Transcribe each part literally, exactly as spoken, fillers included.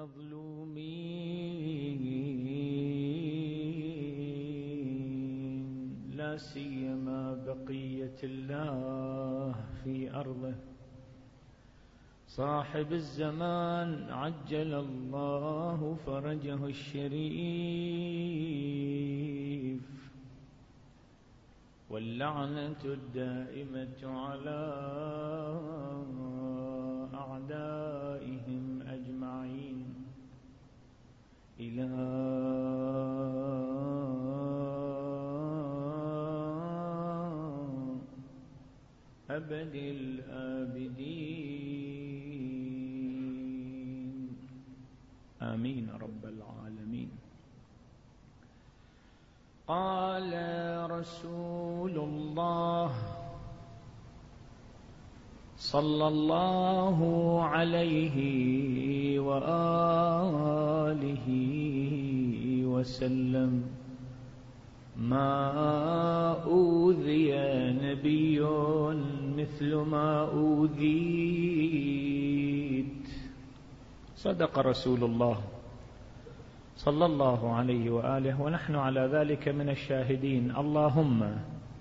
المظلومين لا سيما بقية الله في أرضه. صاحب الزمان عجل الله فرجه الشريف، واللعنة الدائمة على أعدائهم أجمعين إلى أبد الآبدين. آمين رب العالمين. قال رسول الله صلى الله عليه وآله وسلم: ما أوذي نبي مثل ما أوذيت. صدق رسول الله صلى الله عليه وآله، ونحن على ذلك من الشاهدين. اللهم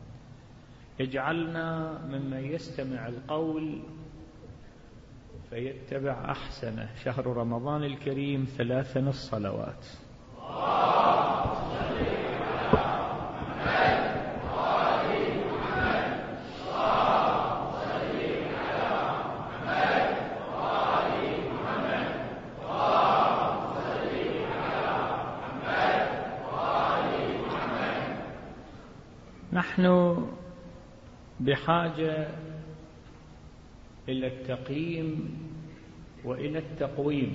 اجعلنا ممن يستمع القول فيتبع أحسنه. شهر رمضان الكريم ثلاثا الصلوات. نحن بحاجة إلى التقييم وإلى التقويم،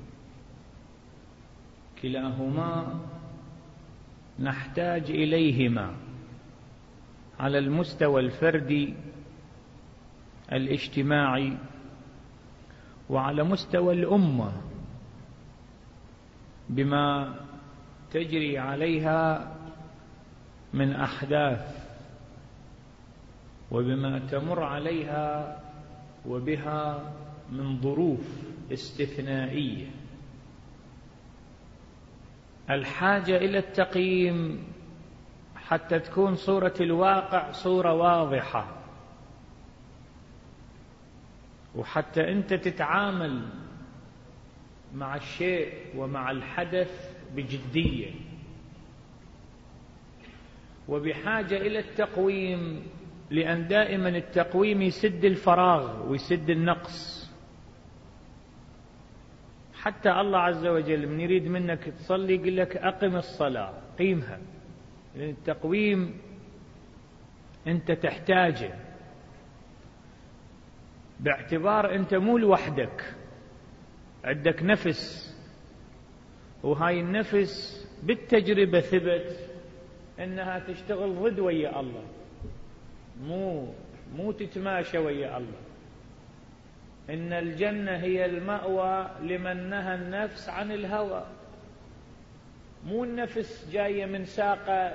كلاهما نحتاج إليهما على المستوى الفردي الاجتماعي وعلى مستوى الأمة بما تجري عليها من أحداث وبما تمر عليها وبها من ظروف استثنائية. الحاجة إلى التقييم حتى تكون صورة الواقع صورة واضحة، وحتى أنت تتعامل مع الشيء ومع الحدث بجدية. وبحاجة إلى التقويم، لأن دائما التقويم يسد الفراغ ويسد النقص. حتى الله عز وجل من يريد منك تصلي يقول لك أقم الصلاة، قيمها، لأن التقويم أنت تحتاجه، باعتبار أنت مو لوحدك، عندك نفس، وهاي النفس بالتجربة ثبت أنها تشتغل ضد ويا الله، مو مو تتماشى ويا الله. إن الجنة هي المأوى لمن نهى النفس عن الهوى. مو النفس جاية من ساقة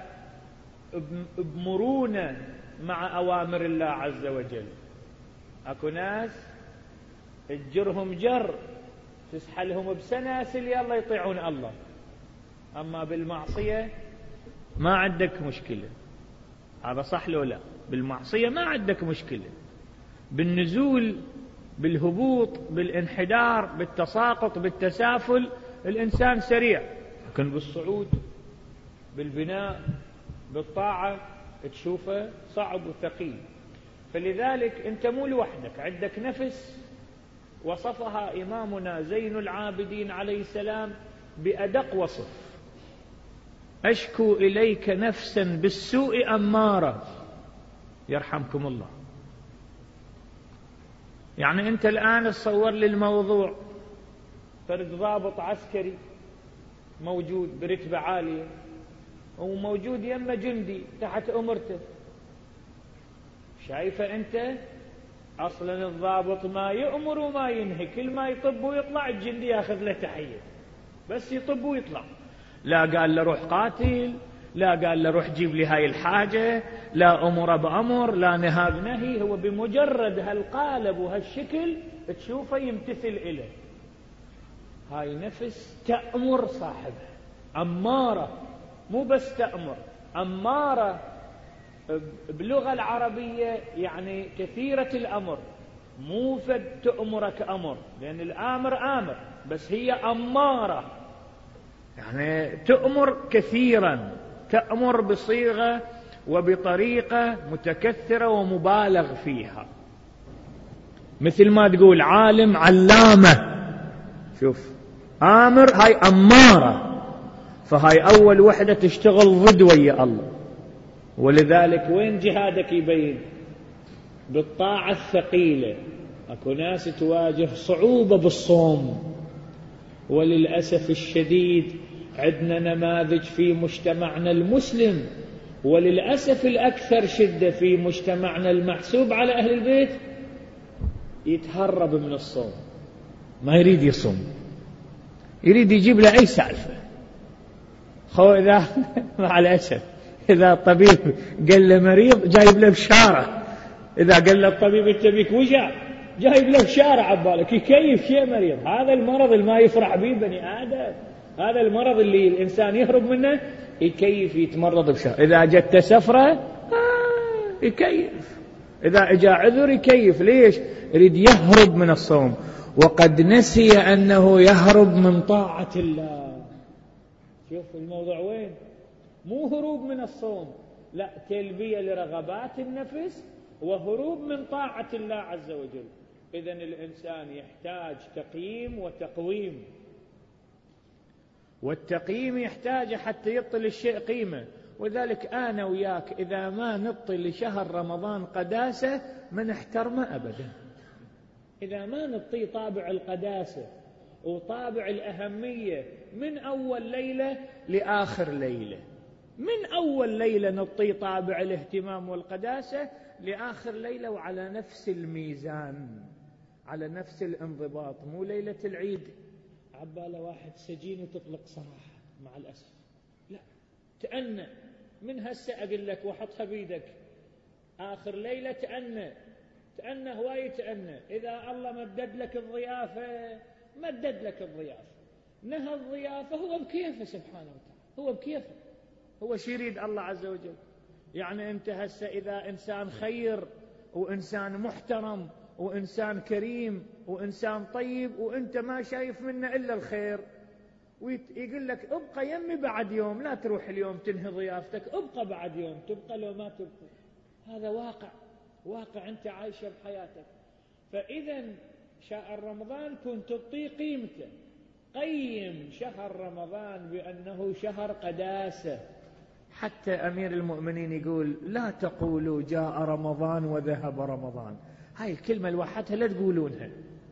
بمرونة مع أوامر الله عز وجل. أكو ناس تجرهم جر تسحلهم بسناسل يلا يطيعون الله، أما بالمعصية ما عندك مشكلة. هذا صح لو لا؟ بالمعصية ما عندك مشكلة، بالنزول، بالهبوط، بالانحدار، بالتساقط، بالتسافل الإنسان سريع، لكن بالصعود، بالبناء، بالطاعة تشوفه صعب وثقيل. فلذلك أنت مو لوحدك، عندك نفس وصفها إمامنا زين العابدين عليه السلام بأدق وصف: أشكو إليك نفسا بالسوء أمارة. يرحمكم الله. يعني أنت الآن تصور للموضوع فرد ضابط عسكري موجود برتبة عالية وموجود يم جندي تحت أمرته، شايفة أنت أصلا الضابط ما يأمر وما ينهي، كل ما يطب ويطلع الجندي ياخذ له تحية، بس يطب ويطلع. لا قال له روح قاتل، لا قال له روح جيب لي هاي الحاجة، لا أمر بأمر، لا نهى بنهي. هو بمجرد هالقالب وهالشكل تشوفه يمتثل إليه. هاي نفس تأمر صاحبها، أمارة، مو بس تأمر، أمارة بلغة العربية يعني كثيرة الأمر، مو فد تأمرك أمر، لأن الآمر آمر، بس هي أمارة يعني تأمر كثيرا، تأمر بصيغة وبطريقة متكثرة ومبالغ فيها، مثل ما تقول عالم علامة. شوف آمر هاي أمارة، فهاي أول وحدة تشتغل ضد ويا الله. ولذلك وين جهادك يبين؟ بالطاعة الثقيلة. أكو ناس تواجه صعوبة بالصوم، وللأسف الشديد عندنا نماذج في مجتمعنا المسلم، وللأسف الأكثر شدة في مجتمعنا المحسوب على أهل البيت، يتهرب من الصوم، ما يريد يصوم، يريد يجيب له أي سالفة. خو إذا مع الأسف إذا الطبيب قال له مريض جايب له بشارة، إذا قال له الطبيب أنت بك وجع جايب له بشارة عبالك، يكيف شيء مريض. هذا المرض اللي ما يفرح به بني آدم، هذا المرض اللي الإنسان يهرب منه، يكيف يتمرض بشارة. إذا جت سفرة آه يكيف، إذا اجى عذر يكيف. ليش؟ يريد يهرب من الصوم، وقد نسي أنه يهرب من طاعة الله. شوف الموضوع وين؟ مو هروب من الصوم، لا، تلبية لرغبات النفس وهروب من طاعة الله عز وجل. إذن الإنسان يحتاج تقييم وتقويم، والتقييم يحتاج حتى يطل الشيء قيمة. وذلك أنا وياك إذا ما نطل لشهر رمضان قداسة ما نحترمه أبدا، إذا ما نطي طابع القداسة وطابع الأهمية من أول ليلة لآخر ليلة، من أول ليلة نطي طابع الاهتمام والقداسة لآخر ليلة، وعلى نفس الميزان، على نفس الانضباط. مو ليلة العيد عبالة واحد سجين وتطلق صراحة، مع الأسف لا، تأنى من هسه أقول لك وحطها بيدك، آخر ليلة تأنى، تأنى هواي تأنى. إذا الله مدد لك الضيافة مدد لك الضيافة، نهى الضيافة هو بكيفه سبحانه وتعالى، هو بكيفه، هو شي يريد الله عز وجل. يعني أنت هسه إذا إنسان خير وإنسان محترم وإنسان كريم وإنسان طيب وإنت ما شايف منه إلا الخير، ويقول لك ابقى يمي بعد يوم، لا تروح اليوم تنهي ضيافتك، ابقى بعد يوم، تبقى لو ما تبقى. هذا واقع، واقع أنت عايشة بحياتك. فإذا شهر رمضان كنت تعطي قيمته، قيم شهر رمضان بأنه شهر قداسة. حتى أمير المؤمنين يقول لا تقولوا جاء رمضان وذهب رمضان، هاي الكلمة لوحدها لا تقولونها،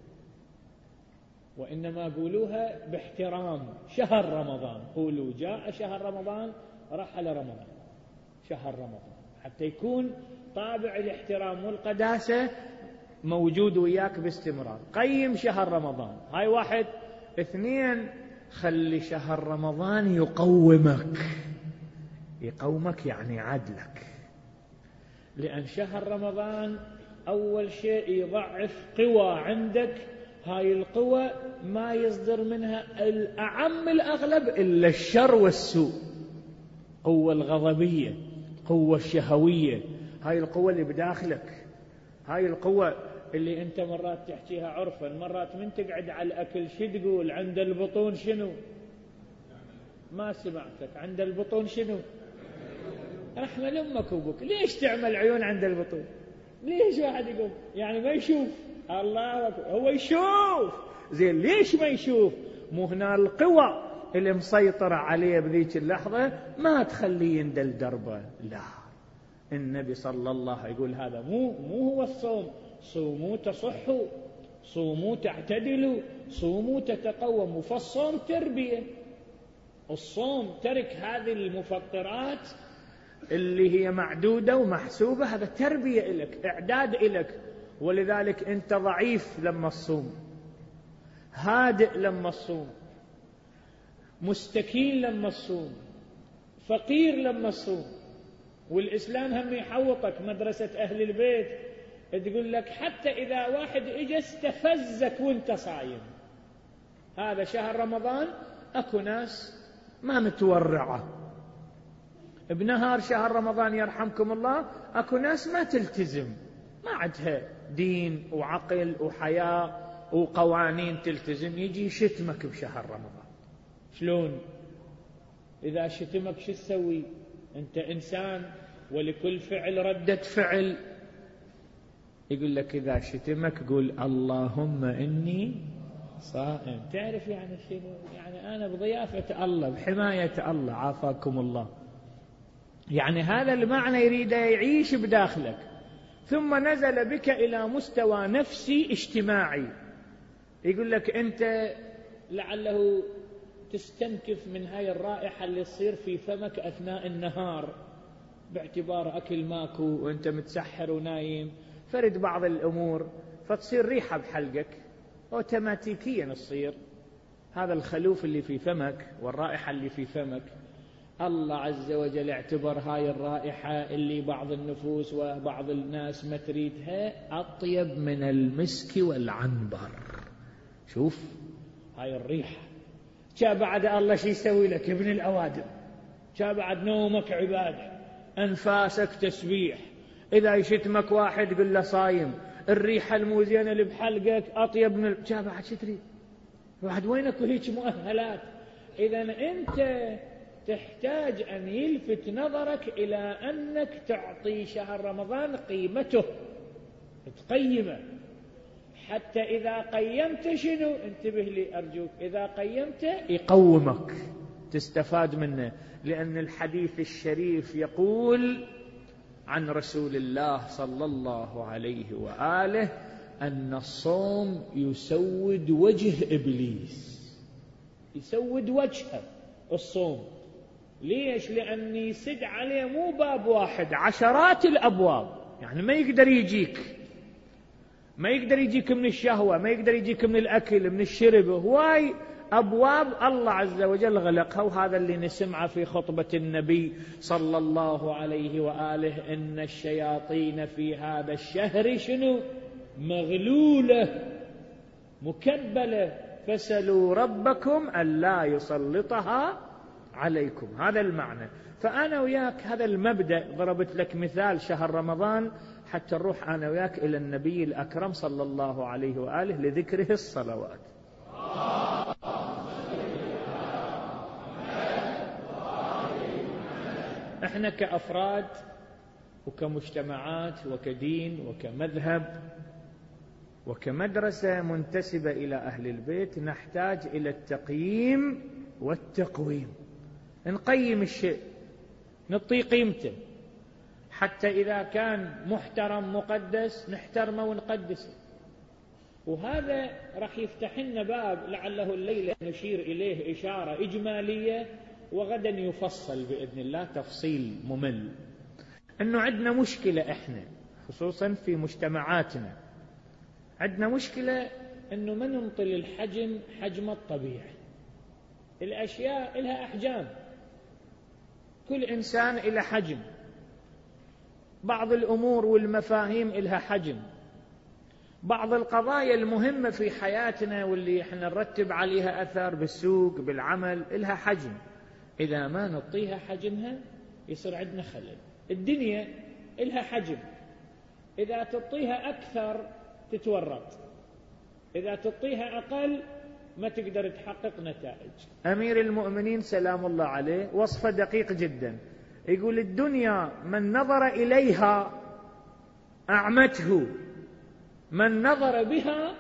وإنما قولوها باحترام. شهر رمضان، قولوا جاء شهر رمضان رحل رمضان، شهر رمضان، حتى يكون طابع الاحترام والقداسة موجود وياك باستمرار. قيم شهر رمضان، هاي واحد. اثنين، خلي شهر رمضان يقومك، يقومك يعني عدلك، لأن شهر رمضان أول شيء يضعف قوى عندك، هاي القوى ما يصدر منها الأعم الأغلب إلا الشر والسوء. قوة الغضبية، قوة الشهوية، هاي القوة اللي بداخلك، هاي القوة اللي أنت مرات تحكيها عرفا، مرات من تقعد على الأكل شو تقول؟ عند البطون شنو؟ ما سمعتك. عند البطون شنو؟ رحمة لأمك وبك. ليش تعمل عيون عند البطون؟ ليش واحد يقول يعني ما يشوف؟ الله أكبر، هو يشوف زين، ليش ما يشوف؟ مو هنا القوى اللي مسيطرة عليه بذيك اللحظة ما تخليه يندل دربه. لا، النبي صلى الله عليه يقول هذا مو مو هو الصوم. صوموا تصحوا، صوموا تعتدلوا، صوموا تتقوموا. فالصوم تربية، الصوم ترك هذه المفطرات اللي هي معدودة ومحسوبة، هذا تربية إلك، إعداد إلك. ولذلك أنت ضعيف لما الصوم، هادئ لما الصوم، مستكين لما الصوم، فقير لما الصوم. والإسلام هم يحوطك مدرسة أهل البيت، تقول لك حتى إذا واحد إجا استفزك وانت صايم، هذا شهر رمضان أكو ناس ما متورعة، بنهار شهر رمضان يرحمكم الله أكو ناس ما تلتزم، ما عندها دين وعقل وحياة وقوانين تلتزم، يجي شتمك بشهر رمضان. شلون؟ إذا شتمك شو تسوي؟ أنت إنسان ولكل فعل ردة فعل. يقول لك إذا شتمك قول اللهم إني صائم. تعرف يعني شنو؟ يعني أنا بضيافة الله، بحماية الله، عافاكم الله. يعني هذا المعنى يريد يعيش بداخلك. ثم نزل بك إلى مستوى نفسي اجتماعي، يقول لك أنت لعله تستنكف من هاي الرائحة اللي تصير في فمك أثناء النهار باعتبار أكل ماكو وأنت متسحر ونايم، فرد بعض الأمور فتصير ريحة بحلقك أوتوماتيكيا تصير. هذا الخلوف اللي في فمك والرائحة اللي في فمك، الله عز وجل اعتبر هاي الرائحة اللي بعض النفوس وبعض الناس ما تريدها أطيب من المسك والعنبر. شوف هاي الريحة. جاء بعد الله شي يسوي لك ابن الأوادم؟ جاء بعد نومك عبادة، أنفاسك تسبيح، إذا يشتمك واحد قل له صايم، الريحة الموزينة اللي بحلقك أطيب من ال... جاء بعد شي تريد؟ بعد وينك وهيك مؤهلات؟ إذا أنت تحتاج أن يلفت نظرك إلى أنك تعطي شهر رمضان قيمته، تقيمه، حتى إذا قيمت شنو؟ انتبه لي أرجوك، إذا قيمت يقومك، تستفاد منه. لأن الحديث الشريف يقول عن رسول الله صلى الله عليه وآله أن الصوم يسود وجه إبليس، يسود وجهه الصوم. ليش؟ لأن يسد عليه مو باب واحد، عشرات الأبواب. يعني ما يقدر يجيك، ما يقدر يجيك من الشهوة، ما يقدر يجيك من الأكل، من الشرب، هواي أبواب الله عز وجل غلقها. وهذا اللي نسمعه في خطبة النبي صلى الله عليه وآله، إن الشياطين في هذا الشهر شنو؟ مغلولة مكبلة، فسلوا ربكم ألا يسلطها عليكم. هذا المعنى. فأنا وياك هذا المبدأ، ضربت لك مثال شهر رمضان حتى نروح أنا وياك إلى النبي الأكرم صلى الله عليه وآله لذكره الصلوات. احنا كأفراد وكمجتمعات وكدين وكمذهب وكمدرسة منتسبة إلى أهل البيت نحتاج إلى التقييم والتقويم. نقيم الشيء، نعطيه قيمته، حتى إذا كان محترم مقدس نحترمه ونقدسه. وهذا راح يفتح لنا باب لعله الليلة نشير إليه إشارة إجمالية، وغدا يفصل بإذن الله تفصيل ممل. أنه عندنا مشكلة إحنا خصوصا في مجتمعاتنا، عندنا مشكلة أنه ما ننطي الحجم حجم الطبيعي. الأشياء لها أحجام، كل إنسان إلى حجم، بعض الأمور والمفاهيم إلها حجم، بعض القضايا المهمة في حياتنا واللي احنا نرتب عليها أثر بالسوق بالعمل إلها حجم. إذا ما نعطيها حجمها يصير عندنا خلل. الدنيا إلها حجم، إذا تعطيها أكثر تتورط، إذا تعطيها أقل ما تقدر تحقق نتائج. أمير المؤمنين سلام الله عليه وصفه دقيق جدا، يقول الدنيا من نظر إليها أعمته، من نظر بها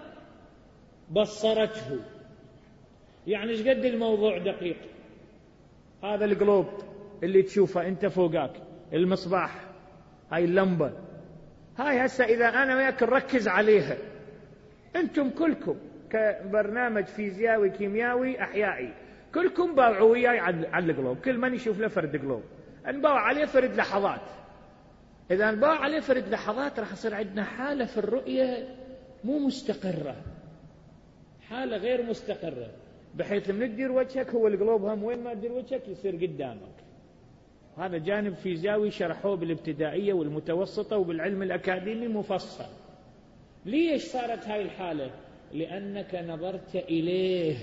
بصرته. يعني ايش قد الموضوع دقيق. هذا القلوب اللي تشوفه انت فوقاك، المصباح، هاي اللمبة، هاي هسه إذا أنا وياك نركز عليها، أنتم كلكم كبرنامج فيزيائي كيميائي أحيائي كلكم باوعوا وياي على القلوب، كل من يشوف له فرد قلوب نباوع عليه فرد لحظات. إذا نباوع عليه فرد لحظات راح يصير عندنا حالة في الرؤية مو مستقرة، حالة غير مستقرة، بحيث من تدير وجهك هو القلوب هم وين ما تدير وجهك يصير قدامك. هذا جانب فيزيائي شرحوه بالابتدائية والمتوسطة وبالعلم الأكاديمي مفصل. ليش صارت هاي الحالة؟ لأنك نظرت إليه،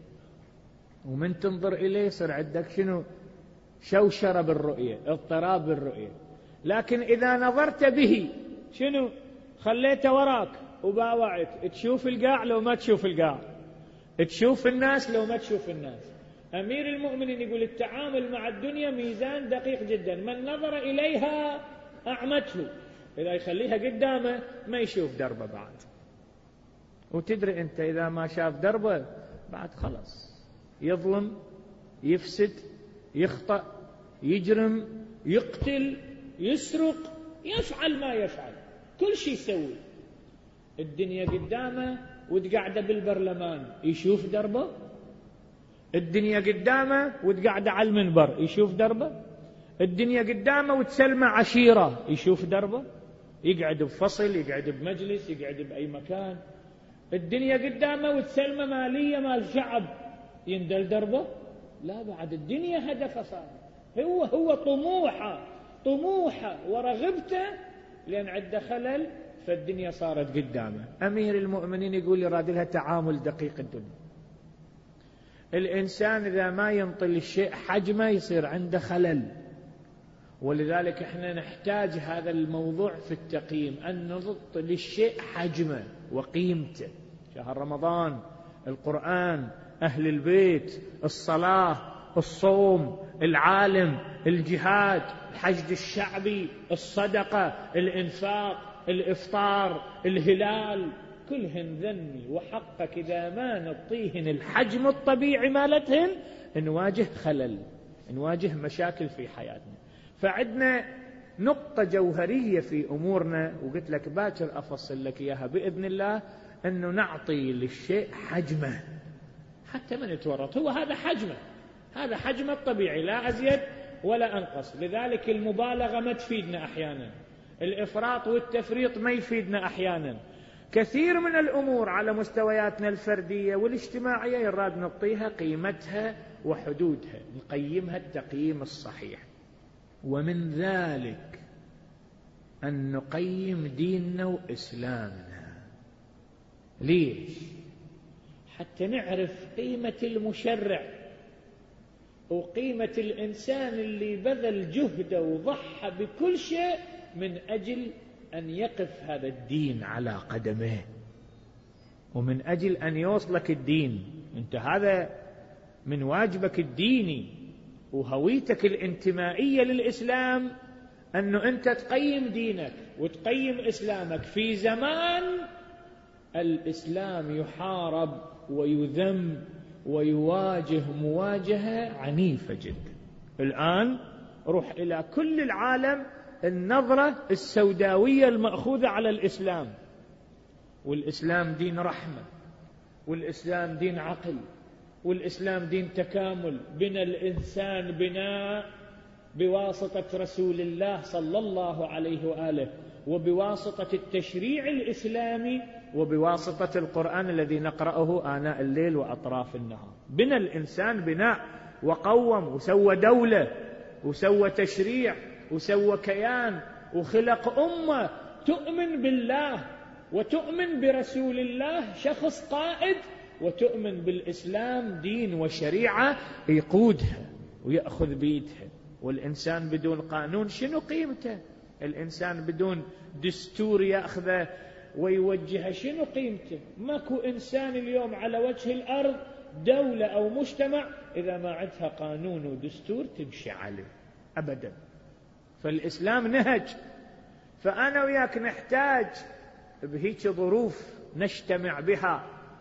ومن تنظر إليه يصير عندك شنو؟ شوشرة بالرؤية، اضطراب بالرؤية. لكن إذا نظرت به شنو؟ خليته وراك وباوعت، تشوف القاع لو ما تشوف القاع، تشوف الناس لو ما تشوف الناس. أمير المؤمنين يقول التعامل مع الدنيا ميزان دقيق جدا، من نظر إليها أعمته، إذا يخليها قدامه ما يشوف دربه بعد. وتدري أنت إذا ما شاف دربه بعد خلص يظلم، يفسد، يخطأ، يجرم، يقتل، يسرق، يفعل ما يفعل، كل شيء يسوي. الدنيا قدامه وتقعد بالبرلمان يشوف دربه، الدنيا قدامه وتقعد على المنبر يشوف دربه، الدنيا قدامه وتسلمه عشيرة يشوف دربه، يقعد بفصل، يقعد بمجلس، يقعد بأي مكان. الدنيا قدامه وتسلمه مالية مال شعب يندل دربه. لا، بعد الدنيا هدفه صار هو هو طموحه طموحه ورغبته، لأن عنده خلل فالدنيا صارت قدامه. أمير المؤمنين يقول يراد لها تعامل دقيق الدنيا. الإنسان إذا ما ينطي الشيء حجمه يصير عنده خلل، ولذلك احنا نحتاج هذا الموضوع في التقييم، أن نضط للشيء حجمه وقيمته. شهر رمضان، القرآن، أهل البيت، الصلاة، الصوم، العالم، الجهاد، الحشد الشعبي، الصدقة، الإنفاق، الإفطار، الهلال، كلهن ذني وحقك إذا ما نعطيهن الحجم الطبيعي مالتهن نواجه خلل، نواجه مشاكل في حياتنا. فعندنا نقطة جوهرية في أمورنا، وقلت لك باكر أفصل لك إياها بإذن الله، أنه نعطي للشيء حجمه حتى ما نتورط. هو هذا حجمه، هذا حجمه الطبيعي، لا أزيد ولا أنقص. لذلك المبالغة ما تفيدنا أحيانا، الإفراط والتفريط ما يفيدنا أحيانا. كثير من الأمور على مستوياتنا الفردية والاجتماعية يراد نعطيها قيمتها وحدودها، نقيمها التقييم الصحيح. ومن ذلك أن نقيم ديننا وإسلامنا. ليش؟ حتى نعرف قيمة المشرع وقيمة الإنسان اللي بذل جهده وضحى بكل شيء من أجل أن يقف هذا الدين على قدمه، ومن أجل أن يوصلك الدين. أنت هذا من واجبك الديني وهويتك الانتمائية للإسلام، أنه أنت تقيم دينك وتقيم إسلامك في زمان الإسلام يحارب ويذم ويواجه مواجهة عنيفة جدا. الآن روح إلى كل العالم، النظرة السوداوية المأخوذة على الإسلام، والإسلام دين رحمة، والإسلام دين عقل، والإسلام دين تكامل. بنى الإنسان بناء بواسطة رسول الله صلى الله عليه وآله، وبواسطة التشريع الإسلامي، وبواسطة القرآن الذي نقرأه آناء الليل وأطراف النهار. بنى الإنسان بناء وقوم وسوى دولة وسوى تشريع وسوى كيان وخلق أمة تؤمن بالله وتؤمن برسول الله شخص قائد، وتؤمن بالإسلام دين وشريعة يقودها ويأخذ بيدها. والإنسان بدون قانون شنو قيمته؟ الإنسان بدون دستور يأخذه ويوجهه شنو قيمته؟ ماكو إنسان اليوم على وجه الأرض دولة أو مجتمع إذا ما عندها قانون ودستور تمشي عليه أبدا. فالإسلام نهج. فأنا وياك نحتاج بهيك ظروف نجتمع بها،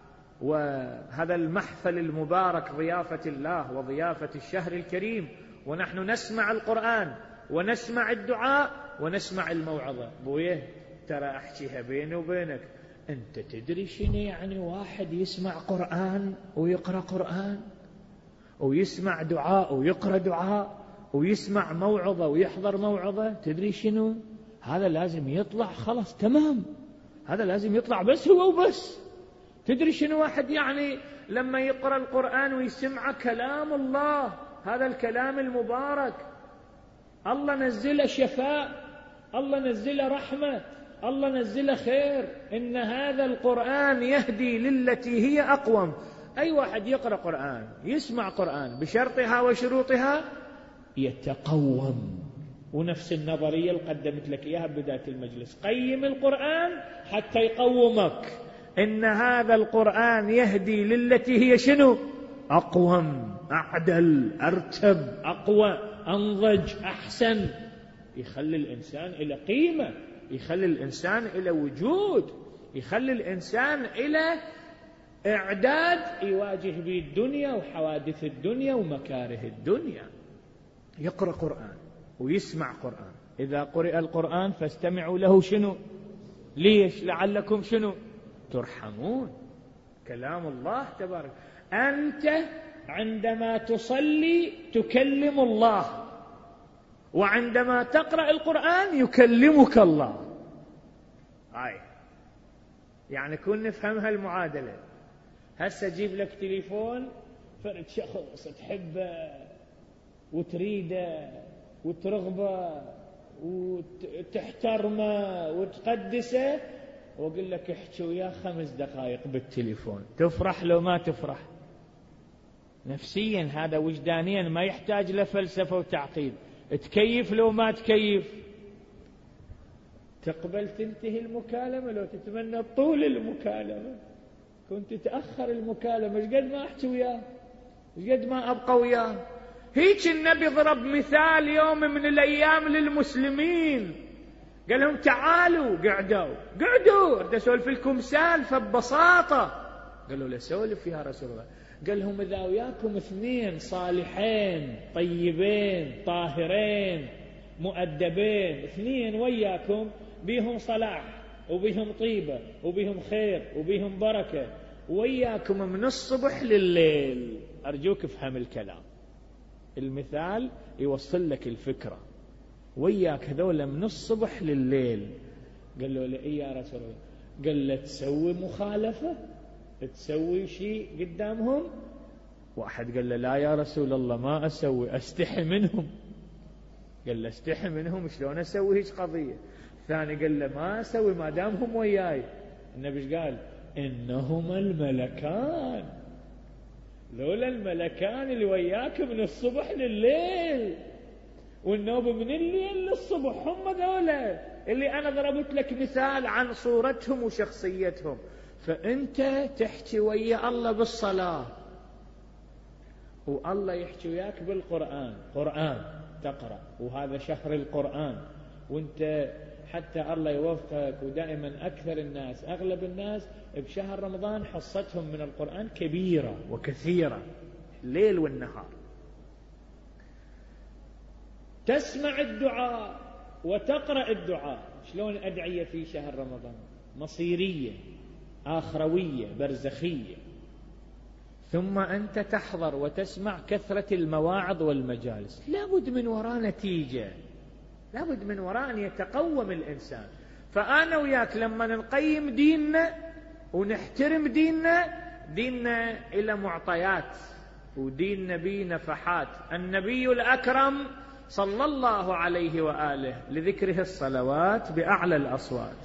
وهذا المحفل المبارك ضيافة الله وضيافة الشهر الكريم، ونحن نسمع القرآن ونسمع الدعاء ونسمع الموعظة. بويه ترى أحكيها بيني وبينك، أنت تدري شنو يعني واحد يسمع قرآن ويقرأ قرآن، ويسمع دعاء ويقرأ دعاء، ويسمع موعظة ويحضر موعظة؟ تدري شنو هذا؟ لازم يطلع خلاص تمام، هذا لازم يطلع بس هو وبس. تدري شنو واحد يعني لما يقرأ القرآن ويسمع كلام الله، هذا الكلام المبارك الله نزل شفاء، الله نزل رحمة، الله نزله خير، إن هذا القرآن يهدي للتي هي أقوم. أي واحد يقرأ قرآن يسمع قرآن بشرطها وشروطها يتقوم. ونفس النظرية اللي قدمت لك إياها بداية المجلس، قيم القرآن حتى يقومك. إن هذا القرآن يهدي للتي هي شنو؟ أقوم، أعدل، أرتب، أقوى، أنضج، أحسن. يخلي الإنسان إلى قيمة، يخلي الإنسان إلى وجود، يخلي الإنسان إلى إعداد يواجه به الدنيا وحوادث الدنيا ومكاره الدنيا. يقرأ قرآن ويسمع قرآن. إذا قرئ القرآن فاستمعوا له شنو؟ ليش؟ لعلكم شنو؟ ترحمون. كلام الله تبارك. أنت عندما تصلي تكلم الله، وعندما تقرأ القرآن يكلمك الله. هاي يعني كن نفهم هالمعادلة. هسه جيب لك تليفون فرد شخص تحبه وتريده وترغبه وتحترمه وتقدسه، وقل لك احكي وياه خمس دقائق بالتليفون، تفرح لو ما تفرح؟ نفسيا هذا، وجدانيا ما يحتاج لفلسفة وتعقيد. تكيف لو ما تكيف؟ تقبل تنتهي المكالمة لو تتمنى طول المكالمة؟ كنت تأخر المكالمة، ايش قد ما احكي وياه، ايش قد ما ابقى وياه. هيك النبي ضرب مثال يوم من الايام للمسلمين، قال لهم تعالوا. قعدوا قعدوا اريد اسولف لكم سالفه ببساطه. قالوا له سولف يا رسول الله. قال لهم اذا وياكم اثنين صالحين طيبين طاهرين مؤدبين، اثنين وياكم بيهم صلاح وبيهم طيبه وبيهم خير وبيهم بركه، وياكم من الصبح لليل، ارجوك افهم الكلام، المثال يوصل لك الفكره. وياك هذول من الصبح لليل. قال له لأي يا رسول الله؟ قال له تسوي مخالفة، تسوي شيء قدامهم. واحد قال له لا يا رسول الله ما أسوي، أستحي منهم. قال له استحي منهم شلون أسوي هيك قضية؟ ثاني قال له ما أسوي ما دامهم وياي. النبي ايش قال؟ إنهما الملكان، لولا الملكان اللي وياك من الصبح لليل والنوب من الليل للصبح، هم ذولا اللي أنا ضربت لك مثال عن صورتهم وشخصيتهم. فأنت تحكي ويا الله بالصلاة، والله يحكي وياك بالقرآن، قرآن تقرأ، وهذا شهر القرآن، وانت حتى الله يوفقك. ودائما أكثر الناس أغلب الناس بشهر رمضان حصتهم من القرآن كبيرة وكثيرة الليل والنهار. تسمع الدعاء وتقرأ الدعاء. شلون أدعية في شهر رمضان؟ مصيرية، آخروية، برزخية. ثم أنت تحضر وتسمع كثرة المواعظ والمجالس. لابد من وراء نتيجة، لابد من وراء أن يتقوم الإنسان. فأنا وياك لما نقيم ديننا ونحترم ديننا، ديننا إلى معطيات، ودين نبي نفحات. النبي الأكرم صلى الله عليه وآله لذكره الصلوات بأعلى الأصوات.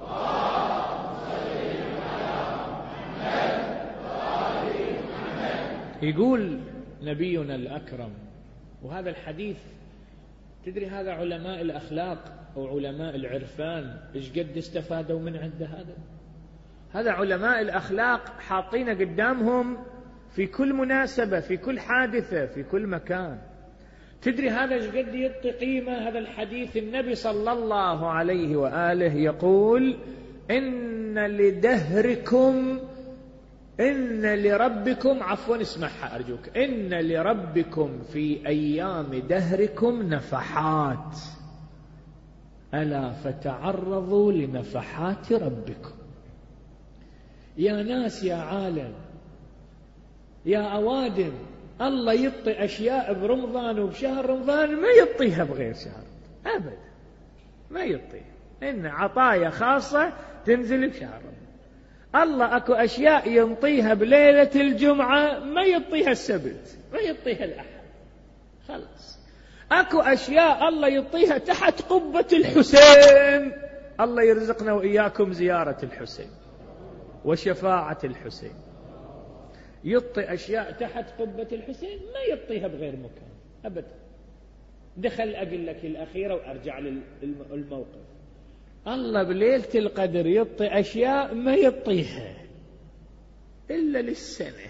يقول نبينا الأكرم، وهذا الحديث تدري هذا علماء الأخلاق أو علماء العرفان إيش قد استفادوا من عنده؟ هذا هذا علماء الأخلاق حاطين قدامهم في كل مناسبة، في كل حادثة، في كل مكان. تدري هذا ايش قد يعطي قيمة هذا الحديث؟ النبي صلى الله عليه وآله يقول إن لدهركم إن لربكم عفوا اسمعها أرجوك إن لربكم في أيام دهركم نفحات، ألا فتعرضوا لنفحات ربكم. يا ناس، يا عالم، يا أوادم، الله يعطي أشياء برمضان وبشهر رمضان ما يعطيها بغير شهر أبدا، ما يعطيها. إن عطايا خاصة تنزل بشهر رمضان. الله أكو أشياء ينطيها بليلة الجمعة ما يعطيها السبت، ما يعطيها الأحد، خلاص. أكو أشياء الله يعطيها تحت قبة الحسين الله يرزقنا وإياكم زيارة الحسين وشفاعة الحسين. يطي أشياء تحت قبة الحسين ما يطيها بغير مكان أبدا. دخل أقول لك الأخيرة وأرجع للموقف. الله بليلة القدر يطي أشياء ما يطيها إلا للسنة.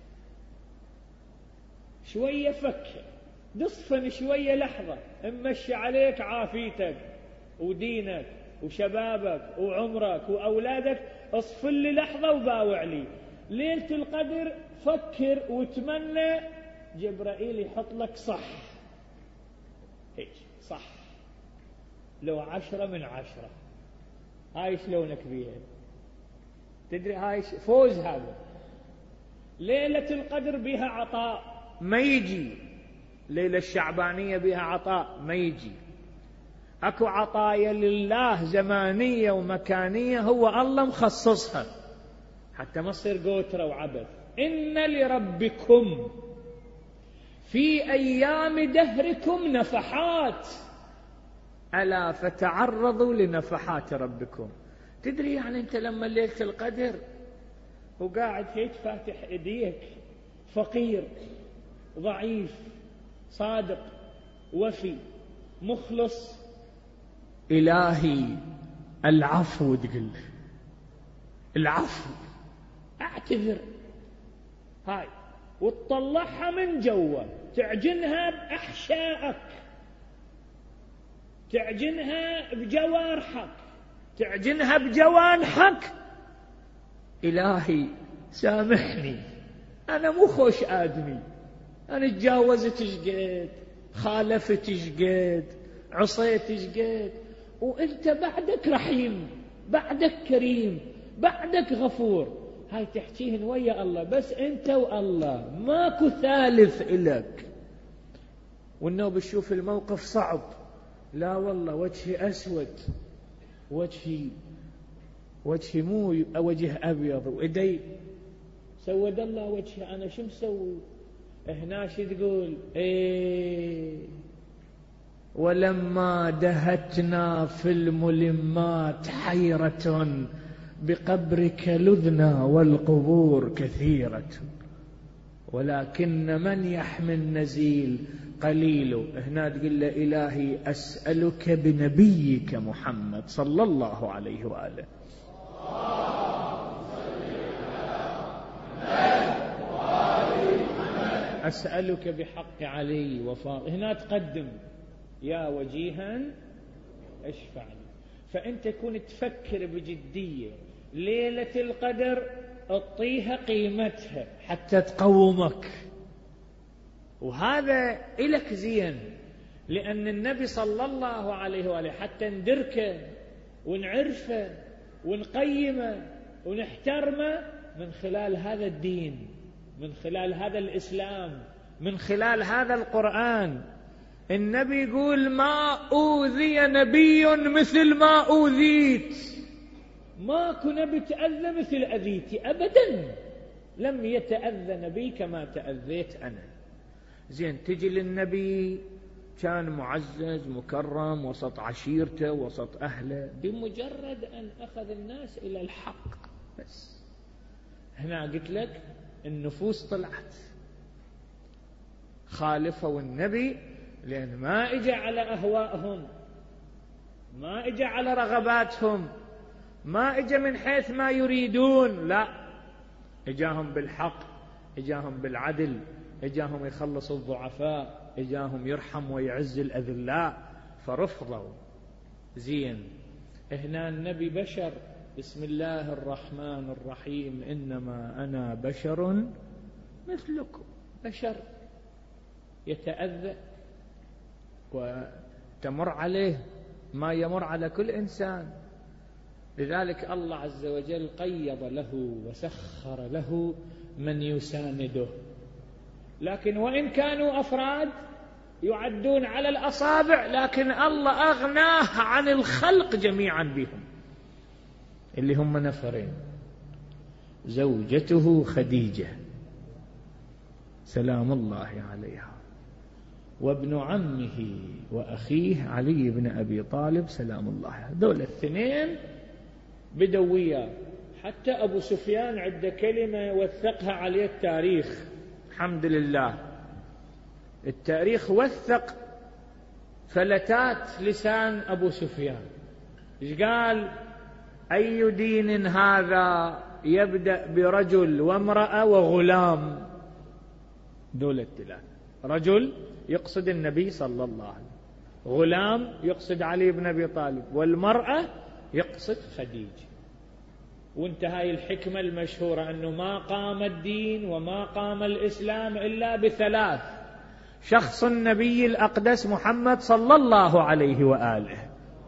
شوية فكر تصفن شوية لحظة امشي عليك عافيتك ودينك وشبابك وعمرك وأولادك، اصفن لي لحظة وباوع لي. ليلة القدر فكر وتمنى جبرائيل يحط لك صح هيك صح لو عشرة من عشرة. هاي شلونك بيها تدري؟ هاي فوز. هذا ليلة القدر بها عطاء ما يجي. ليلة الشعبانية بها عطاء ما يجي. اكو عطايا لله زمانية ومكانية هو الله مخصصها حتى ما تصير قوترة وعبث. إن لربكم في أيام دهركم نفحات ألا فتعرضوا لنفحات ربكم. تدري يعني أنت لما ليلة القدر وقاعد هيك فاتح إيديك فقير ضعيف صادق وفي مخلص، إلهي العفو تقول العفو اعتذر هاي وتطلعها من جوا تعجنها بأحشائك تعجنها بجوارحك تعجنها بجوانحك. إلهي سامحني أنا مو خوش آدمي، أنا تجاوزت شقد خالفت شقد عصيت شقد، وأنت بعدك رحيم بعدك كريم بعدك غفور. هاي تحكيهن ويا الله بس أنت والله ماكو ثالث إلك. والنوب تشوف الموقف صعب، لا والله وجهي أسود وجهي وجهي مو وجه أبيض وإيدي سود الله وجهي أنا شو مسوي؟ هنا شو تقول؟ إيه ولما دهتنا في الملمات حيرة بقبرك لذنا والقبور كثيرة ولكن من يحمي النزيل قليل. هنا تقول له إلهي أسألك بنبيك محمد صلى الله عليه وآله أسألك بحق علي وفاطمة. هنا تقدم يا وجيها اشفع لي. فأنت كن تفكر بجدية ليلة القدر اعطيها قيمتها حتى تقومك. وهذا إلك زين لأن النبي صلى الله عليه وآله حتى ندركه ونعرفه ونقيمه ونحترمه من خلال هذا الدين من خلال هذا الإسلام من خلال هذا القرآن. النبي يقول ما أوذي نبي مثل ما أوذيت. ماكو نبي تأذى مثل أذيتي أبدا. لم يتأذى نبي كما تأذيت أنا. زين تجي للنبي كان معزز مكرم وسط عشيرته وسط أهله بمجرد أن أخذ الناس إلى الحق بس. هنا قلت لك النفوس طلعت خالفوا النبي لأن ما إجا على أهوائهم ما إجا على رغباتهم ما إجا من حيث ما يريدون، لا إجاهم بالحق إجاهم بالعدل إجاهم يخلص الضعفاء إجاهم يرحم ويعز الأذلاء فرفضوا. زين هنا النبي بشر بسم الله الرحمن الرحيم إنما أنا بشر مثلكم. بشر يتأذى وتمر عليه ما يمر على كل إنسان. لذلك الله عز وجل قيض له وسخر له من يسانده. لكن وإن كانوا أفراد يعدون على الأصابع لكن الله أغناه عن الخلق جميعا بهم اللي هم نفرين. زوجته خديجة سلام الله عليها وابن عمه وأخيه علي بن أبي طالب سلام الله عليه. دول الاثنين بدوا وياه. حتى أبو سفيان عند كلمة وثقها عليه التاريخ، الحمد لله التاريخ وثق فلتات لسان أبو سفيان. إيش قال؟ أي دين هذا يبدأ برجل وامرأة وغلام. دول الثلاث، رجل يقصد النبي صلى الله عليه وسلم، غلام يقصد علي بن أبي طالب، والمرأة يقصد خديجة. وانتهى الحكمة المشهورة أنه ما قام الدين وما قام الإسلام إلا بثلاث: شخص النبي الأقدس محمد صلى الله عليه وآله،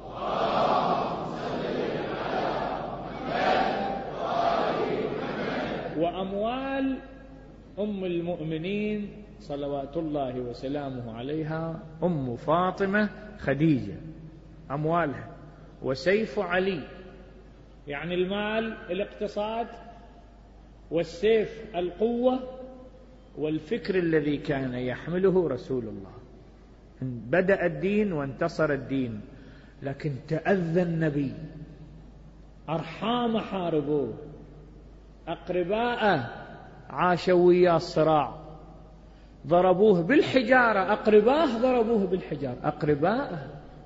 وأموال أم المؤمنين صلوات الله وسلامه عليها أم فاطمة خديجة، أموالها، وسيف علي، يعني المال الاقتصاد، والسيف القوة، والفكر الذي كان يحمله رسول الله. بدأ الدين وانتصر الدين، لكن تأذى النبي، أرحام حاربوه، أقرباءه عاشوا وياه الصراع، ضربوه بالحجارة، أقرباه ضربوه بالحجارة، أقرباءه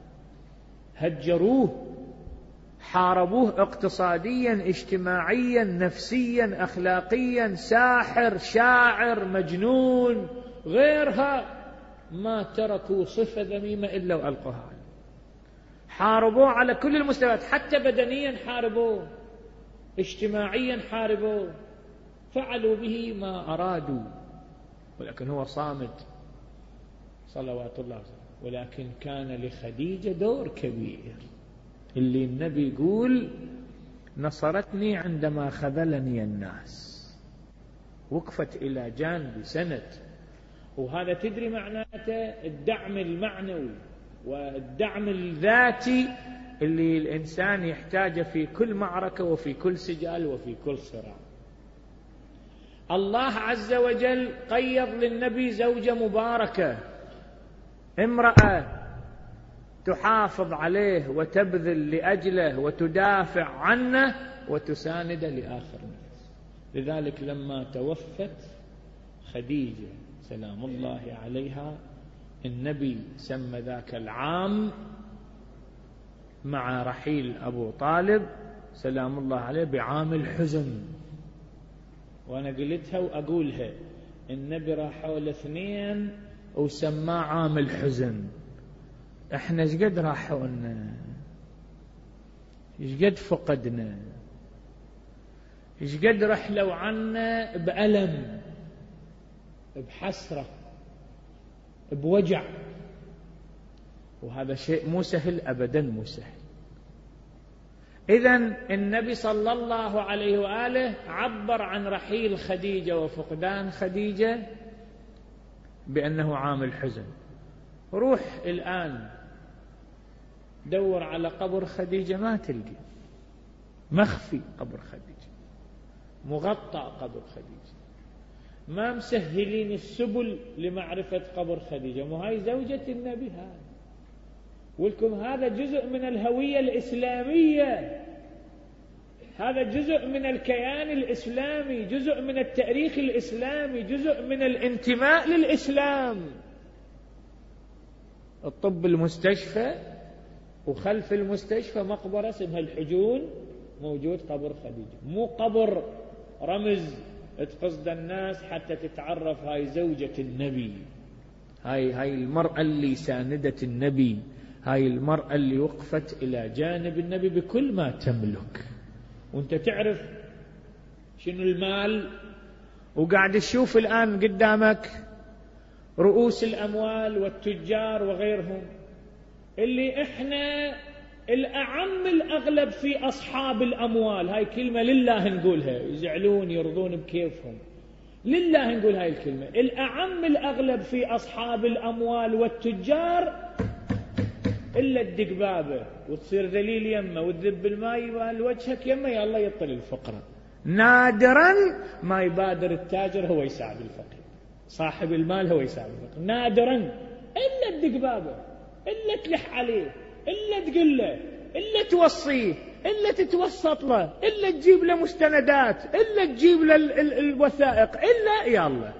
هجروه، حاربوه اقتصاديا اجتماعيا نفسيا أخلاقيا، ساحر شاعر مجنون غيرها، ما تركوا صفة ذميمة إلا وألقوها عليه. حاربوه على كل المستويات، حتى بدنيا حاربوه، اجتماعيا حاربوه، فعلوا به ما أرادوا، ولكن هو صامت صلوات الله عليه وسلم. ولكن كان لخديجة دور كبير، اللي النبي يقول نصرتني عندما خذلني الناس، وقفت إلى جانبي سنة. وهذا تدري معناته الدعم المعنوي والدعم الذاتي اللي الإنسان يحتاجه في كل معركة وفي كل سجال وفي كل صراع. الله عز وجل قيض للنبي زوجة مباركة، امرأة تحافظ عليه وتبذل لأجله وتدافع عنه وتسانده لآخر الناس. لذلك لما توفت خديجة سلام الله عليها، النبي سمى ذاك العام مع رحيل أبو طالب سلام الله عليه بعام الحزن. وأنا قلتها وأقولها، النبي راحوا الاثنين وسماه عام الحزن. احنا ايش قد راحونا، ايش قد فقدنا، ايش قد رحلوا عنا بألم، بحسرة، بوجع. وهذا شيء مو سهل أبدا، مو سهل. إذن النبي صلى الله عليه وآله عبر عن رحيل خديجة وفقدان خديجة بأنه عام الحزن. روح الآن دور على قبر خديجة ما تلقي، مخفي قبر خديجة، مغطى قبر خديجة، ما مسهلين السبل لمعرفة قبر خديجة. مو هاي زوجة النبي هذا، ولكم هذا جزء من الهوية الإسلامية، هذا جزء من الكيان الإسلامي، جزء من التاريخ الإسلامي، جزء من الانتماء للإسلام. الطب المستشفى، وخلف المستشفى مقبرة اسمها الحجون، موجود قبر خديجة، مو قبر رمز تقصد الناس حتى تتعرف هاي زوجة النبي، هاي هاي المرأة اللي ساندت النبي، هاي المرأة اللي وقفت إلى جانب النبي بكل ما تملك. وانت تعرف شنو المال، وقاعد تشوف الآن قدامك رؤوس الأموال والتجار وغيرهم، اللي احنا الأعم الأغلب في أصحاب الأموال. هاي كلمة لله نقولها، يزعلون يرضون بكيفهم، لله نقول هاي الكلمة. الأعم الأغلب في أصحاب الأموال والتجار إلا الدقبابة وتصير ذليل يمه وتذب الماء يبال وجهك يمه، يا الله يطل الفقرة. نادرا ما يبادر التاجر هو يساعد الفقير، صاحب المال هو يساعد الفقير، نادرا. إلا تدق بابه، إلا تلح عليه، إلا تقول له، إلا توصيه، إلا تتوسط له، إلا تجيب له مستندات، إلا تجيب له الوثائق، إلا يا الله.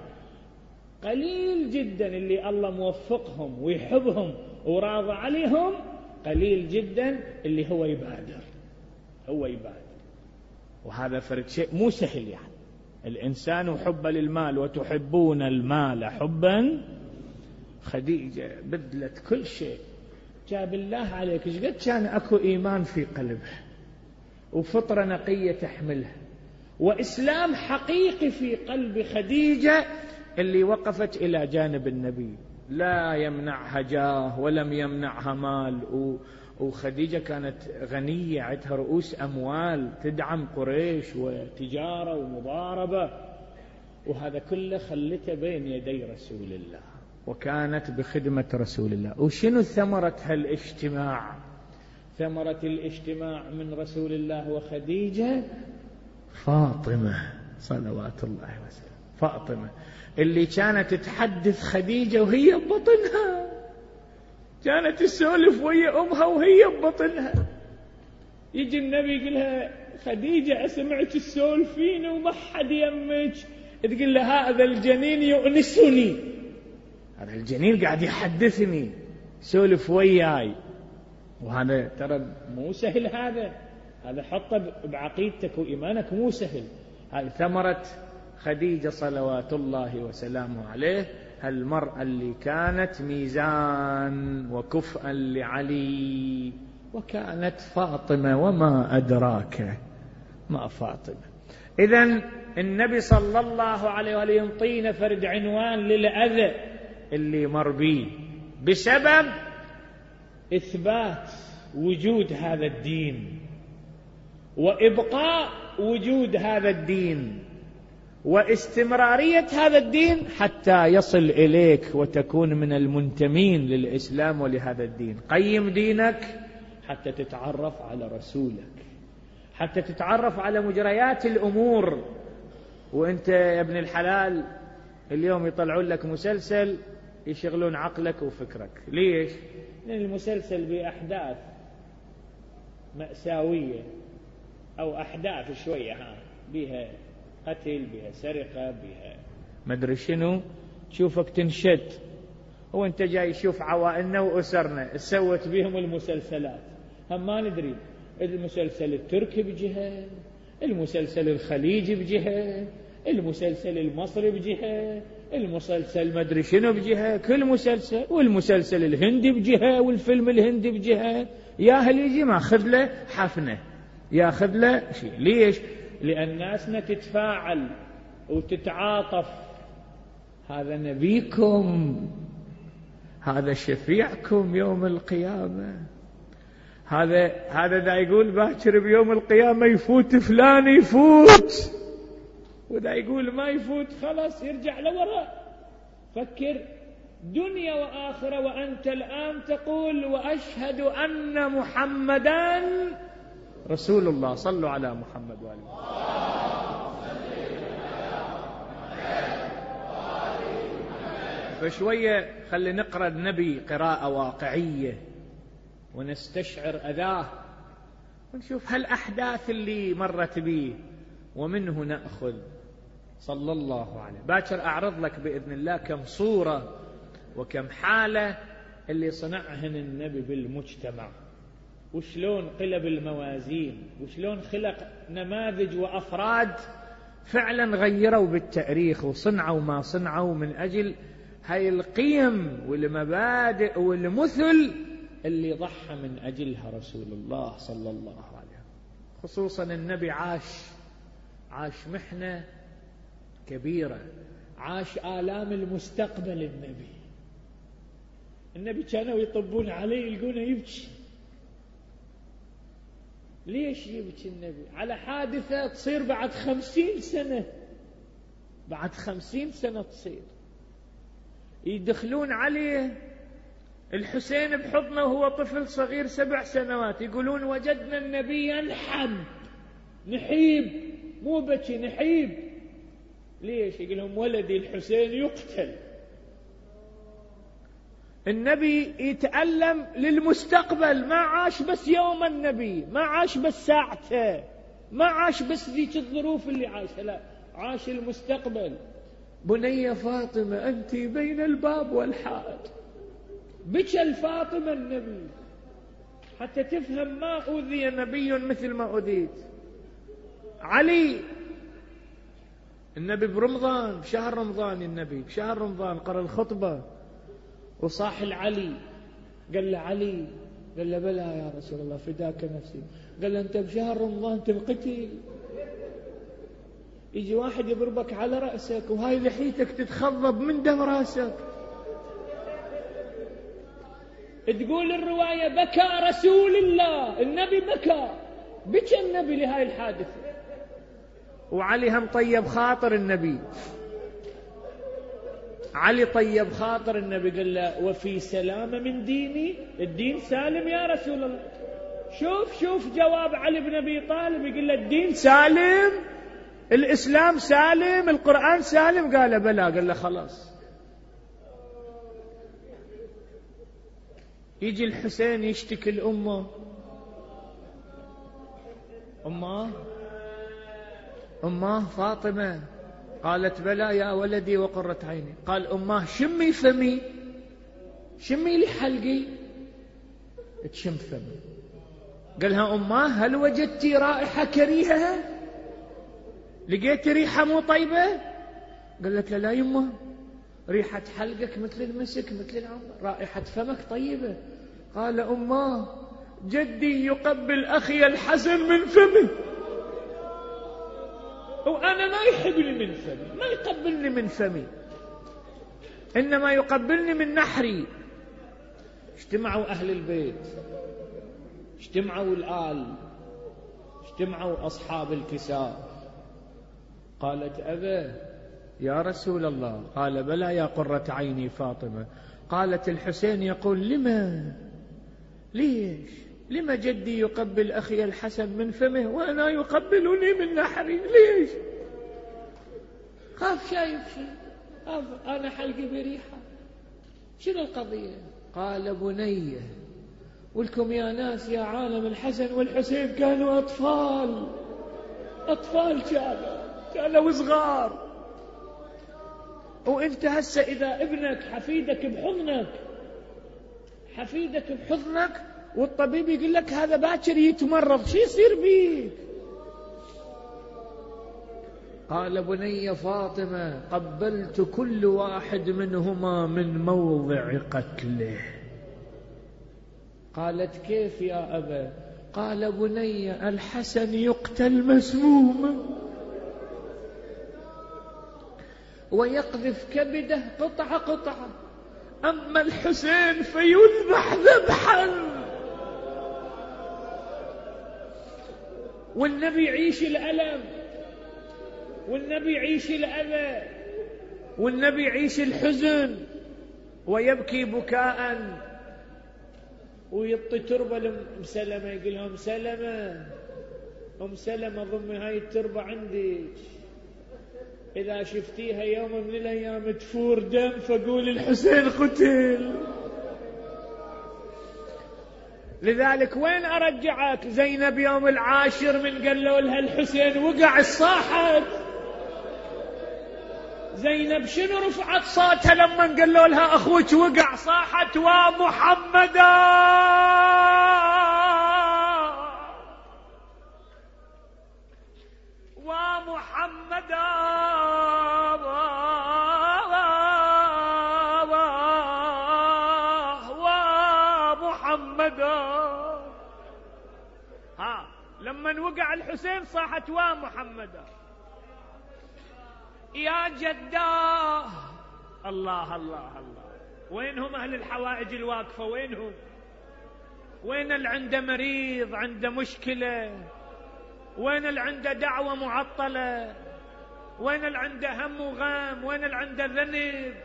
قليل جدا اللي الله موفقهم ويحبهم وراضى عليهم، قليل جدا اللي هو يبادر، هو يبادر. وهذا فرق شيء مو سهل. يعني الإنسان حب للمال وتحبون المال حبا. خديجة بذلت كل شيء. جاب الله عليك ايش قد كان اكو ايمان في قلبها، وفطرة نقية تحملها، وإسلام حقيقي في قلب خديجة اللي وقفت إلى جانب النبي، لا يمنعها جاه ولم يمنعها مال. وخديجة كانت غنية، عندها رؤوس أموال تدعم قريش وتجارة ومضاربة، وهذا كله خلته بين يدي رسول الله، وكانت بخدمة رسول الله. وشنو ثمرة هالاجتماع؟ ثمرة الاجتماع من رسول الله وخديجة فاطمة صلوات الله وسلامه. فاطمة اللي كانت تحدث خديجة وهي ببطنها، كانت تسولف ويا أمها وهي ببطنها. يجي النبي يقولها خديجة أسمعك تسولفين وما حد يمك، تقول له هذا الجنين يؤنسني، هذا الجنين قاعد يحدثني سولف وياي. وهذا ترى مو سهل، هذا هذا حطه بعقيدتك وإيمانك، مو سهل. هذه ثمرة خديجة صلوات الله وسلامه عليه، هالمرأة اللي كانت ميزان وكفءا لعلي. وكانت فاطمة وما أدراك ما فاطمة. إذن النبي صلى الله عليه وآله ينطينا فرد عنوان للأذى اللي مر بيه بسبب إثبات وجود هذا الدين، وإبقاء وجود هذا الدين، واستمرارية هذا الدين حتى يصل إليك وتكون من المنتمين للإسلام ولهذا الدين. قيم دينك حتى تتعرف على رسولك، حتى تتعرف على مجريات الأمور. وأنت يا ابن الحلال اليوم يطلعون لك مسلسل يشغلون عقلك وفكرك. ليش؟ لأن المسلسل بأحداث مأساوية أو أحداث شوية ها بها قتل، بها سرقة، بها مدري شنو، تشوفك تنشد. وانت جاي يشوف عوائلنا وأسرنا سوت بهم المسلسلات، هم ما ندري المسلسل التركي بجهة، المسلسل الخليجي بجهة، المسلسل المصري بجهة، المسلسل مدري شنو بجهة، كل مسلسل، والمسلسل الهندي بجهة، والفيلم الهندي بجهة. ياهل يجي ماخذ له حفنة، ياخذ له شيء. ليش؟ لأن ناسنا تتفاعل وتتعاطف. هذا نبيكم، هذا شفيعكم يوم القيامة، هذا هذا دا يقول باكر بيوم القيامة يفوت فلان يفوت، ودا يقول ما يفوت خلاص يرجع لوراء. فكر دنيا وآخرة، وأنت الآن تقول وأشهد أن محمدًا رسول الله. صلوا على محمد وآله. فشوية خلي نقرأ النبي قراءة واقعية ونستشعر أذاه، ونشوف هالأحداث اللي مرت به ومنه نأخذ. صلى الله عليه. باكر أعرض لك بإذن الله كم صورة وكم حالة اللي صنعهن النبي بالمجتمع، وشلون قلب الموازين، وشلون خلق نماذج وأفراد فعلا غيروا بالتاريخ وصنعوا ما صنعوا من أجل هاي القيم والمبادئ والمثل اللي ضحى من أجلها رسول الله صلى الله عليه وسلم. خصوصا النبي عاش عاش محنة كبيرة، عاش آلام المستقبل. النبي النبي كانوا يطبون عليه يلقونه يبكي. ليش يبكي النبي؟ على حادثة تصير بعد خمسين سنة، بعد خمسين سنة تصير. يدخلون عليه الحسين بحضنه وهو طفل صغير سبع سنوات، يقولون وجدنا النبي ينحب، نحيب مو بكي نحيب. ليش؟ يقول لهم ولدي الحسين يقتل. النبي يتألم للمستقبل، ما عاش بس يوم النبي، ما عاش بس ساعته، ما عاش بس ذيك الظروف اللي عاشها، لا، عاش المستقبل. بني فاطمة أنت بين الباب والحائط، بكى الفاطمة النبي حتى تفهم ما أوذي نبي مثل ما أوذيت. علي النبي برمضان، بشهر رمضان، النبي بشهر رمضان قرأ الخطبة وصاح العلي، قال له علي، قال له بلى يا رسول الله فداك نفسي، قال له أنت بشهر رمضان تنقتل، يجي واحد يضربك على رأسك وهاي لحيتك تتخضب من دم رأسك. تقول الرواية بكى رسول الله، النبي بكى، بكى النبي لهاي الحادثة. وعلي هم طيب خاطر النبي، علي طيب خاطر النبي، قال له وفي سلامة من ديني، الدين سالم يا رسول الله. شوف شوف جواب علي بن أبي طالب، يقول له الدين سالم، الإسلام سالم، القرآن سالم. قال بلى، قال له خلاص. يجي الحسين يشتكي الأمة، أمه أمه فاطمة، قالت بلى يا ولدي وقرة عيني. قال أمه شمي فمي، شمي لي حلقي، تشم فمي. قالها أمه هل وجدتي رائحة كريهة؟ لقيت ريحة مو طيبة؟ قالت لا يمه، ريحة حلقك مثل المسك مثل العنبر، رائحة فمك طيبة. قال أمه جدي يقبل أخي الحسن من فمه، وأنا ما يحبني من فمي، ما يقبلني من فمي، إنما يقبلني من نحري. اجتمعوا أهل البيت، اجتمعوا الآل، اجتمعوا أصحاب الكساء. قالت أبا يا رسول الله. قال بلى يا قرة عيني فاطمة. قالت الحسين يقول لما، ليش، لما جدي يقبل أخي الحسن من فمه وأنا يقبلني من نحري، ليش؟ خاف شايف شيء، خاف أنا حلقي بريحة، شنو القضية؟ قال بنية ولكم يا ناس يا عالم، الحسن والحسين كانوا أطفال، أطفال كانوا كانوا صغار، وانت هسه إذا ابنك حفيدك بحضنك، حفيدك بحضنك والطبيب يقول لك هذا باكر يتمرض، شو يصير بيك؟ قال بني فاطمة قبلت كل واحد منهما من موضع قتله. قالت كيف يا أبا؟ قال بني الحسن يقتل مسموما ويقذف كبده قطعة قطعة، أما الحسين فيذبح ذبحا. والنبي يعيش الألم، والنبي يعيش الأذى، والنبي يعيش الحزن، ويبكي بكاء ويطي تربة لأم سلمة، يقول لهم سلمة أم سلمة ضمي هاي التربة عندك، إذا شفتيها يوم من الأيام تفور دم فقول الحسين قتل. لذلك وين أرجعك؟ زينب يوم العاشر من قالوا لها الحسين وقع الصاحت، زينب شنو رفعت صوتها لما قالوا لها أخوك وقع؟ صاحت ومحمدا، ومحمدا، ومحمدا. ها لما وقع الحسين صاحت ومحمدا. يا جداه، الله الله الله، وينهم أهل الحوائج الواقفة؟ وينهم؟ وين اللي عنده مريض عنده مشكلة؟ وين اللي عنده دعوة معطلة؟ وين اللي عنده هم وغام؟ وين اللي عنده ذنب؟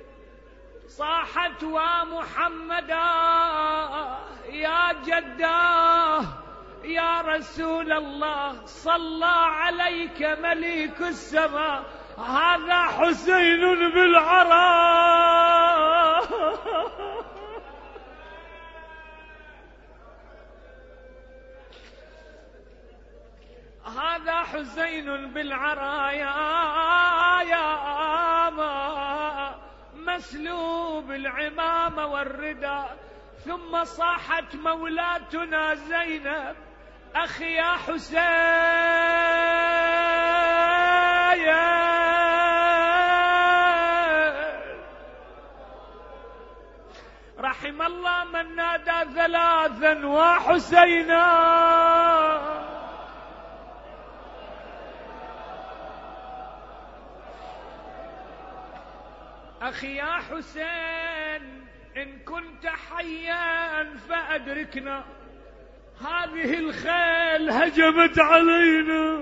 صاحت ومحمدا يا جداه يا رسول الله، صلى عليك مليك السماء، هذا حسين بالعراء. هذا حسين بالعرايا مسلوب العمامة والرداء. ثم صاحت مولاتنا زينب أخي يا حسين رحم الله من نادى ثلاثا وحسينا. أخي يا حسين إن كنت حيا فأدركنا هذه الخيل هجمت علينا.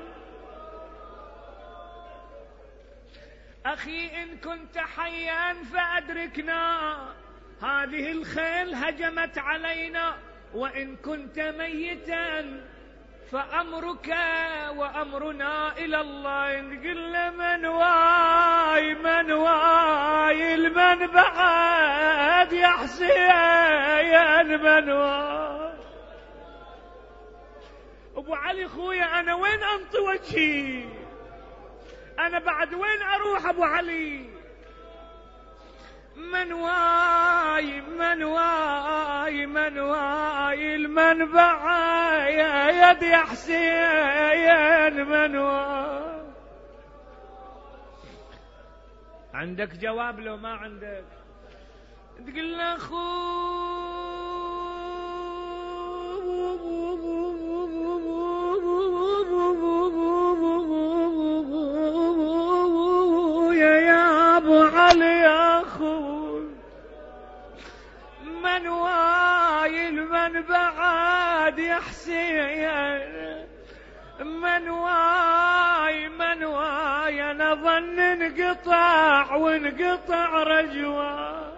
أخي إن كنت حيا فأدركنا هذه الخيل هجمت علينا، وإن كنت ميتا فأمرك وأمرنا إلى الله. نقول من واي من واي المن بعد يا حسين من واي. أبو علي خويا أنا وين أنطي وجهي؟ أنا بعد وين أروح أبو علي؟ من واي من واي من واي المنبع يا يد يا حسين من واي. عندك جواب لو ما عندك؟ تقول له خويا يا ابو علي يا خو من وايل من بعد يا حسين من واي من واي. انا ظن انقطع وانقطع رجوان.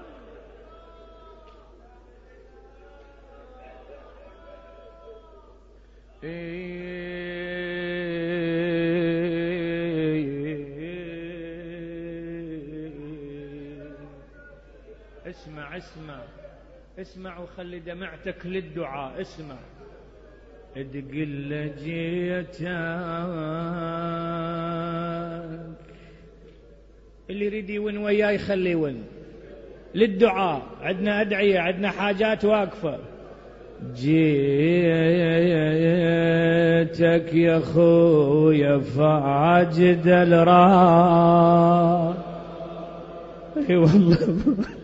اسمع اسمع اسمع وخلي دمعتك للدعاء. اسمع تقل جيتك اللي يريد يون وياي خلي يون للدعاء. عندنا أدعية عندنا حاجات واقفة. جيتك يا خويا فاجد الراء. اي والله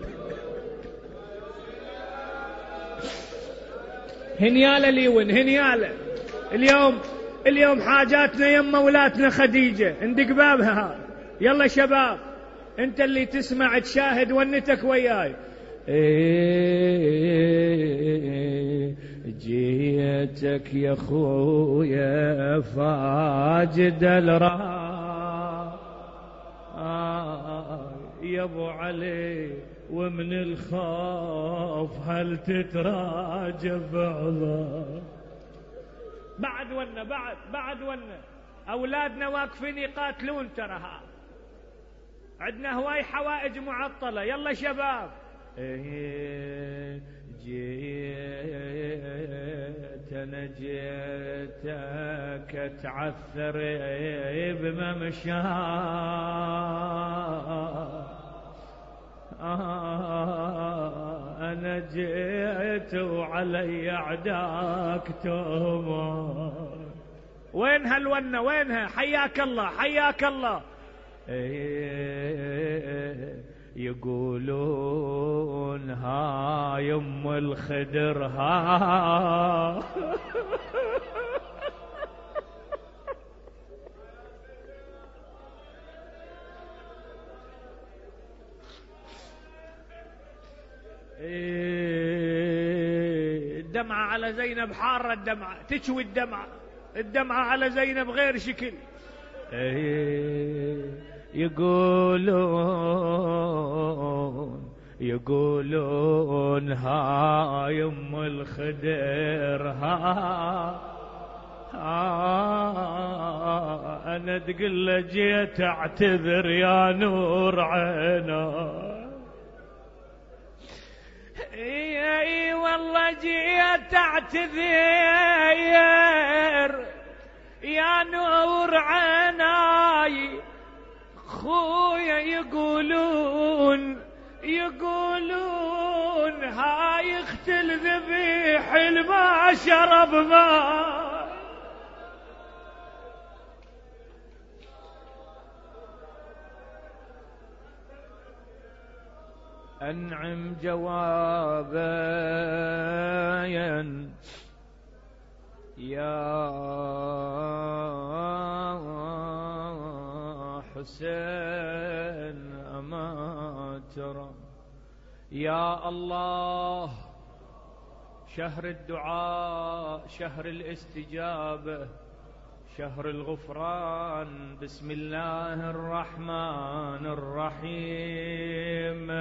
هنيالة ليون هنيالة. اليوم اليوم حاجاتنا يم مولاتنا خديجة ندق بابها. يلا شباب انت اللي تسمع تشاهد ونتك وياي. جيتك يا خويا فاجد الراء يا ابو علي ومن الخوف هل تتراجب الله. بعد ونا بعد بعد ونا أولادنا واقفين يقاتلون ترى. عندنا هواي حوائج معطلة. يلا شباب جيت أنا جيتك تعثر بممشى آه أنا جيت وعلي أعداك تهمة. وين هالونة وينها؟ حياك الله حياك الله. يقولون ها يم الخدر ها الدمعة على زينب حارة. الدمعة تشوي الدمعة الدمعة على زينب غير شكل. يقولون يقولون ها يم الخدر ها, ها أنا تقول جيت اعتذر يا نور عينا. اي والله جيت اعتذر يا نور عيناي خويا يقولون يقولون هاي اخت الذبيح الما شرب ماء. أنعم جوابا يا حسين أما ترى يا الله شهر الدعاء شهر الاستجابة شهر الغفران. بسم الله الرحمن الرحيم.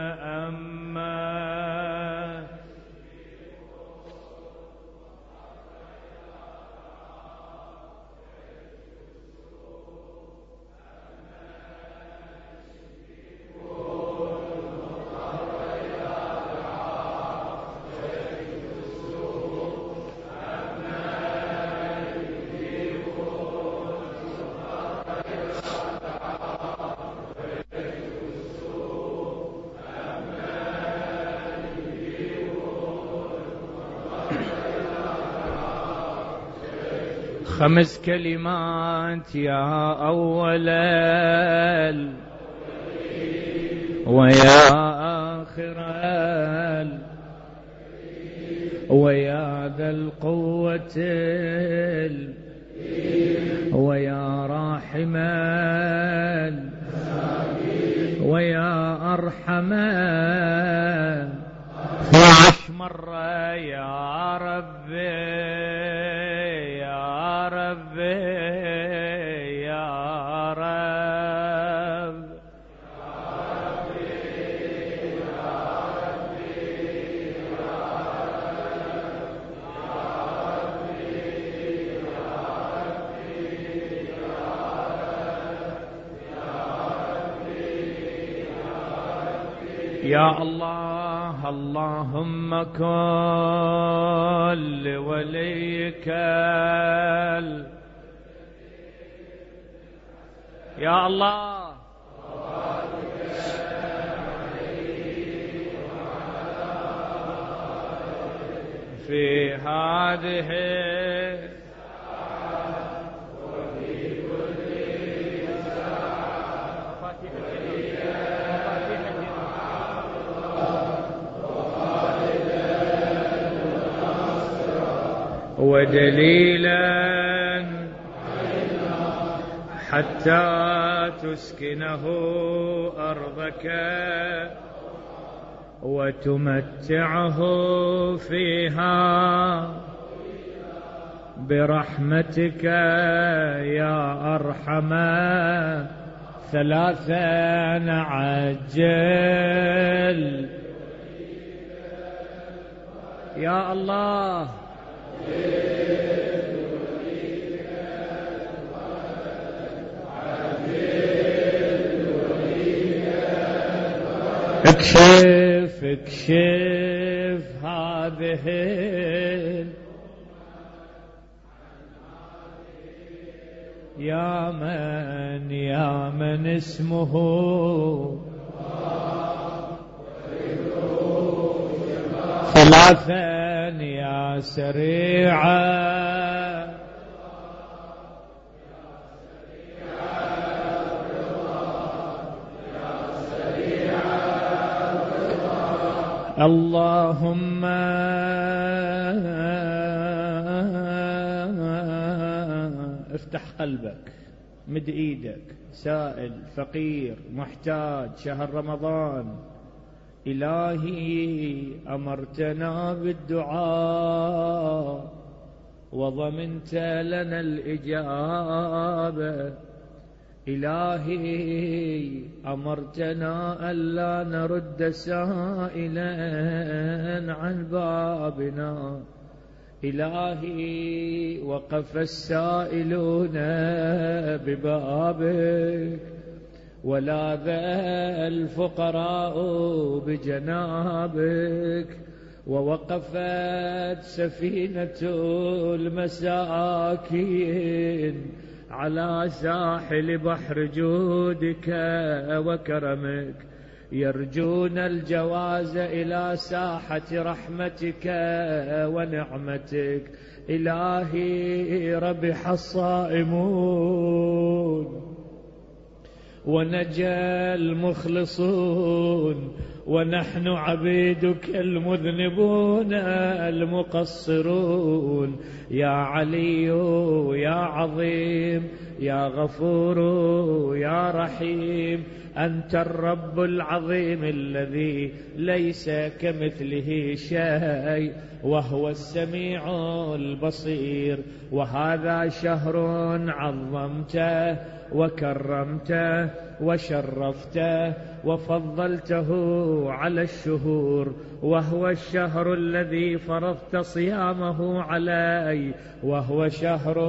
أما خمس كلمات يا أول ويا آخر ويا ذا القوة ويا راحم ويا أرحم اثناعش مرة يا ربي يا ربي يا رب يا الله. اللهم كن لوليك يا الله في هذه وفي كل ساعة ودليلا حتى تسكنه أرضك وتمتعه فيها برحمتك يا أرحم. ثلاثا عجل يا الله اكشف اكشف هذه يا من يا من اسمه ثلاثا يا سريعا اللهم افتح قلبك مد ايدك سائل فقير محتاج شهر رمضان. إلهي أمرتنا بالدعاء وضمنت لنا الإجابة. إلهي أمرتنا ألا نرد سائلا عن بابنا. إلهي وقف السائلون ببابك ولاذ الفقراء بجنابك ووقفت سفينة المساكين على ساحل بحر جودك وكرمك، يرجون الجواز إلى ساحة رحمتك ونعمتك. إلهي ربح الصائمون ونجى المخلصون، ونحن عبيدك المذنبون المقصرون. يا علي يا عظيم يا غفور يا رحيم، أنت الرب العظيم الذي ليس كمثله شيء، وهو السميع البصير. وهذا شهر عظمته وكرمته وشرفته وفضلته على الشهور، وهو الشهر الذي فرضت صيامه علي، وهو شهر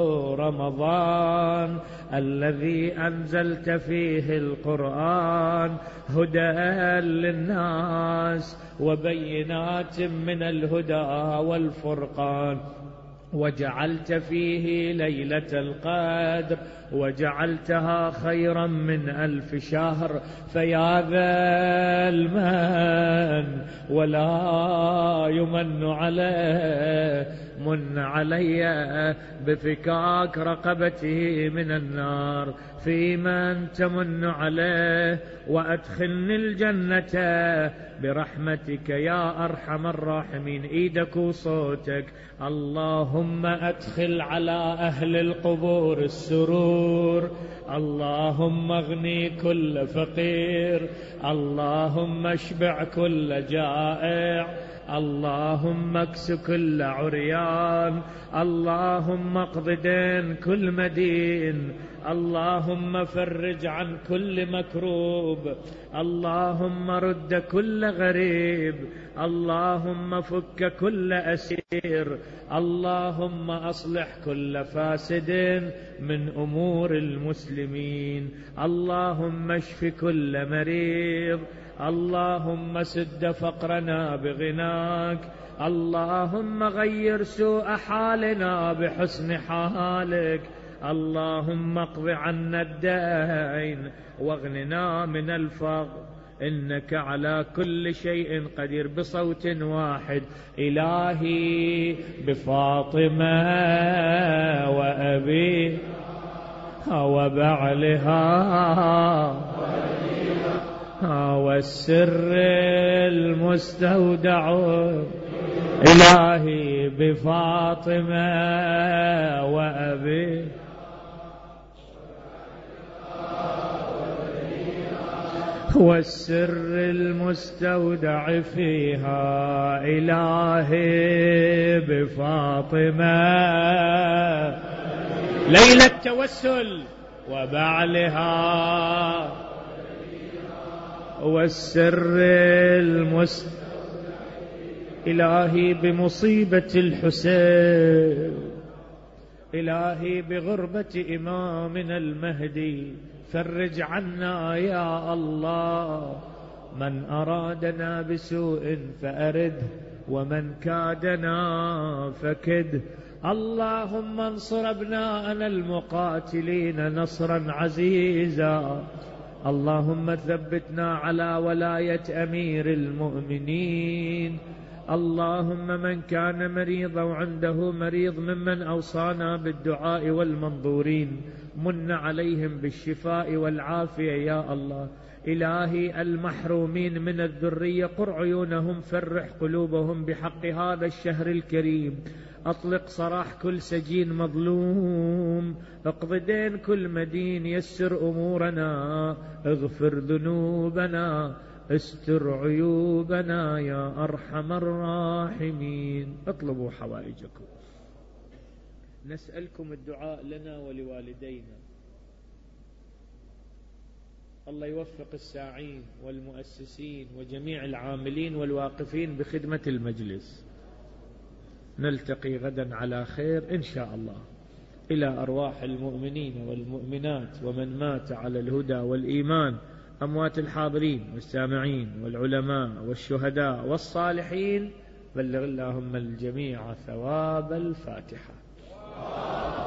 رمضان الذي أنزلت فيه القرآن هدى للناس وبينات من الهدى والفرقان، وجعلت فيه ليلة القدر وجعلتها خيرا من ألف شهر. فيا ذا المن ولا يمن عليه، من علي بفكاك رقبته من النار، في من تمن عليه وأدخلني الجنة برحمتك يا أرحم الراحمين. إيدك وصوتك. اللهم أدخل على أهل القبور السرور، اللهم اغني كل فقير، اللهم اشبع كل جائع، اللهم اكس كل عريان، اللهم اقض دين كل مدين، اللهم فرج عن كل مكروب، اللهم رد كل غريب، اللهم فك كل أسير، اللهم أصلح كل فاسد من أمور المسلمين، اللهم اشف كل مريض، اللهم سد فقرنا بغناك، اللهم غير سوء حالنا بحسن حالك، اللهم اقض عنا الدين واغننا من الفقر، إنك على كل شيء قدير. بصوت واحد. إلهي بفاطمة وأبي وبعلها والسر المستودع، إلهي بفاطمة وأبي والسر المستودع فيها، إلهي بفاطمة ليلة التوسل وبعلها والسر المستودع، إلهي بمصيبة الحسين، إلهي بغربة إمامنا المهدي، فرج عنا يا الله. من أرادنا بسوء فأرده، ومن كادنا فكده. اللهم انصر أبناءنا المقاتلين نصرا عزيزا، اللهم ثبتنا على ولاية أمير المؤمنين. اللهم من كان مريضا وعنده مريض ممن أوصانا بالدعاء والمنظورين، من عليهم بالشفاء والعافية يا الله. إلهي المحرومين من الذرية قر عيونهم، فرح قلوبهم بحق هذا الشهر الكريم، أطلق سراح كل سجين مظلوم، اقض دين كل مدين، يسر أمورنا، اغفر ذنوبنا، استر عيوبنا يا أرحم الراحمين. اطلبوا حوائجكم. نسألكم الدعاء لنا ولوالدينا، الله يوفق الساعين والمؤسسين وجميع العاملين والواقفين بخدمة المجلس. نلتقي غدا على خير إن شاء الله. إلى أرواح المؤمنين والمؤمنات ومن مات على الهدى والإيمان، أموات الحاضرين والسامعين والعلماء والشهداء والصالحين، بلغ اللهم الجميع ثواب الفاتحة.